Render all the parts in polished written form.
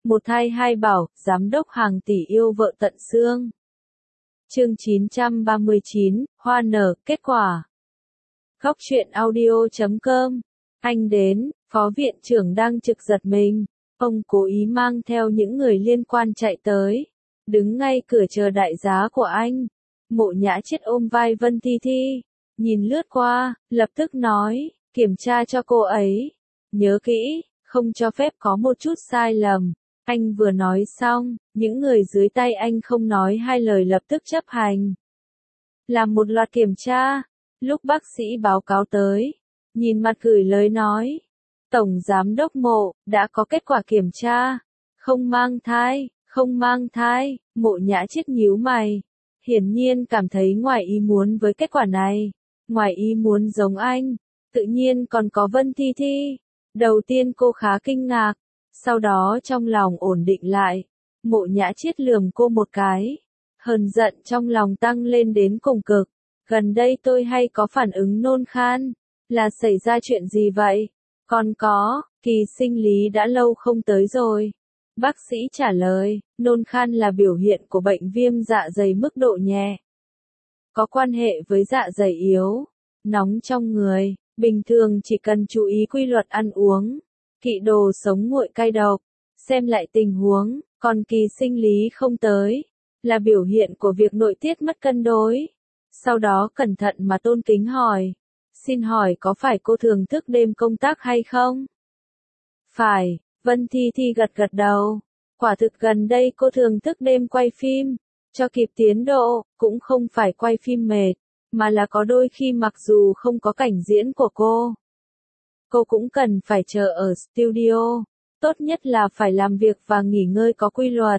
Một thai hai bảo, giám đốc hàng tỷ yêu vợ tận xương. Chương 939, hoa nở, kết quả. Góc truyện audio.com. Anh đến, phó viện trưởng đang trực giật mình. Ông cố ý mang theo những người liên quan chạy tới. Đứng ngay cửa chờ đại giá của anh. Mộ Nhã Chiết ôm vai Vân Thi Thi. Nhìn lướt qua, lập tức nói, kiểm tra cho cô ấy. Nhớ kỹ, không cho phép có một chút sai lầm. Anh vừa nói xong, những người dưới tay anh không nói hai lời lập tức chấp hành. Làm một loạt kiểm tra, lúc bác sĩ báo cáo tới, nhìn mặt gửi lời nói. Tổng giám đốc Mộ, đã có kết quả kiểm tra. Không mang thai, không mang thai. Mộ Nhã Chiết nhíu mày. Hiển nhiên cảm thấy ngoài ý muốn với kết quả này. Ngoài ý muốn giống anh, tự nhiên còn có Vân Thi Thi. Đầu tiên cô khá kinh ngạc. Sau đó trong lòng ổn định lại, Mộ Nhã Chiết lườm cô một cái. Hờn giận trong lòng tăng lên đến cùng cực. Gần đây tôi hay có phản ứng nôn khan. Là xảy ra chuyện gì vậy? Còn có, kỳ sinh lý đã lâu không tới rồi. Bác sĩ trả lời, nôn khan là biểu hiện của bệnh viêm dạ dày mức độ nhẹ. Có quan hệ với dạ dày yếu, nóng trong người, bình thường chỉ cần chú ý quy luật ăn uống. Kỵ đồ sống nguội cay độc, xem lại tình huống, còn kỳ sinh lý không tới, là biểu hiện của việc nội tiết mất cân đối. Sau đó cẩn thận mà tôn kính hỏi, xin hỏi có phải cô thường thức đêm công tác hay không? Phải, Vân Thi Thi gật gật đầu, quả thực gần đây cô thường thức đêm quay phim, cho kịp tiến độ, cũng không phải quay phim mệt, mà là có đôi khi mặc dù không có cảnh diễn của cô cũng cần phải chờ ở studio, tốt nhất là phải làm việc và nghỉ ngơi có quy luật.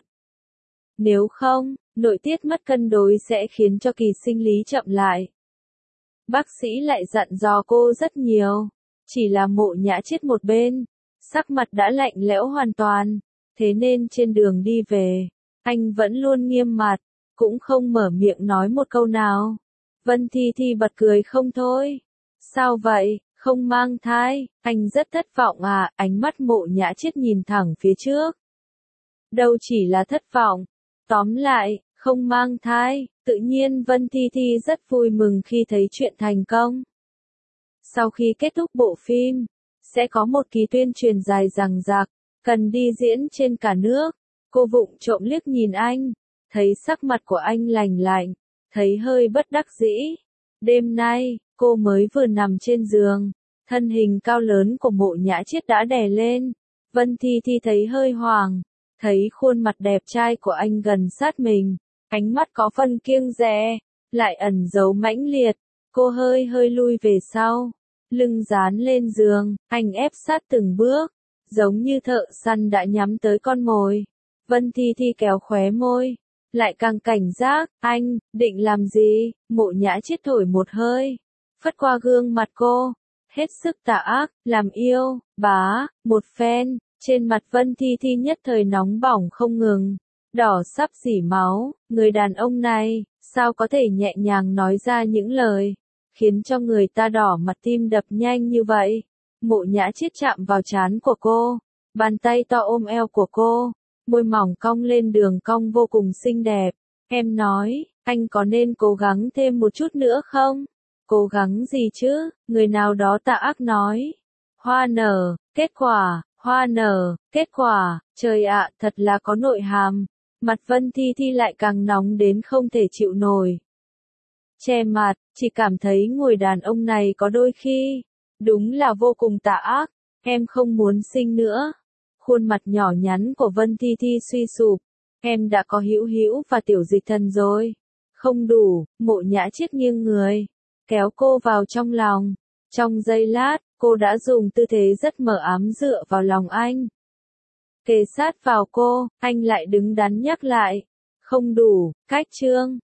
Nếu không, nội tiết mất cân đối sẽ khiến cho kỳ sinh lý chậm lại. Bác sĩ lại dặn dò cô rất nhiều, chỉ là Mộ Nhã Chiết một bên, sắc mặt đã lạnh lẽo hoàn toàn, thế nên trên đường đi về, anh vẫn luôn nghiêm mặt, cũng không mở miệng nói một câu nào. Vân Thi Thi bật cười không thôi. Sao vậy? Không mang thai, anh rất thất vọng à, ánh mắt Mộ Nhã Chiết nhìn thẳng phía trước. Đâu chỉ là thất vọng, tóm lại, không mang thai, tự nhiên Vân Thi Thi rất vui mừng khi thấy chuyện thành công. Sau khi kết thúc bộ phim, sẽ có một kỳ tuyên truyền dài dằng dặc, cần đi diễn trên cả nước. Cô vụng trộm liếc nhìn anh, thấy sắc mặt của anh lành lạnh, thấy hơi bất đắc dĩ. Đêm nay, cô mới vừa nằm trên giường, thân hình cao lớn của Mộ Nhã Chiết đã đè lên. Vân Thi Thi thấy hơi hoảng, thấy khuôn mặt đẹp trai của anh gần sát mình, ánh mắt có phần kiêng dè, lại ẩn giấu mãnh liệt. Cô hơi lui về sau, lưng dán lên giường, anh ép sát từng bước, giống như thợ săn đã nhắm tới con mồi. Vân Thi Thi kéo khóe môi, lại càng cảnh giác. Anh định làm gì? Mộ Nhã Chiết thổi một hơi, phất qua gương mặt cô, hết sức tà ác, làm yêu, bá, một phen, trên mặt Vân Thi Thi nhất thời nóng bỏng không ngừng, đỏ sắp rỉ máu. Người đàn ông này, sao có thể nhẹ nhàng nói ra những lời, khiến cho người ta đỏ mặt tim đập nhanh như vậy. Mộ Nhã Chiết chạm vào trán của cô, bàn tay to ôm eo của cô, môi mỏng cong lên đường cong vô cùng xinh đẹp. Em nói, anh có nên cố gắng thêm một chút nữa không? Cố gắng gì chứ? Người nào đó tà ác nói. Hoa nở, kết quả, hoa nở, kết quả, trời ạ, thật là có nội hàm. Mặt Vân Thi Thi lại càng nóng đến không thể chịu nổi. Che mặt, chỉ cảm thấy người đàn ông này có đôi khi, đúng là vô cùng tà ác. Em không muốn sinh nữa. Khuôn mặt nhỏ nhắn của Vân Thi Thi suy sụp. Em đã có Hữu Hữu và Tiểu Dịch Thần rồi. Không đủ. Mộ Nhã Chiết nghiêng người, kéo cô vào trong lòng. Trong giây lát, cô đã dùng tư thế rất mờ ám dựa vào lòng anh. Kề sát vào cô, anh lại đứng đắn nhắc lại. Không đủ, cách chương.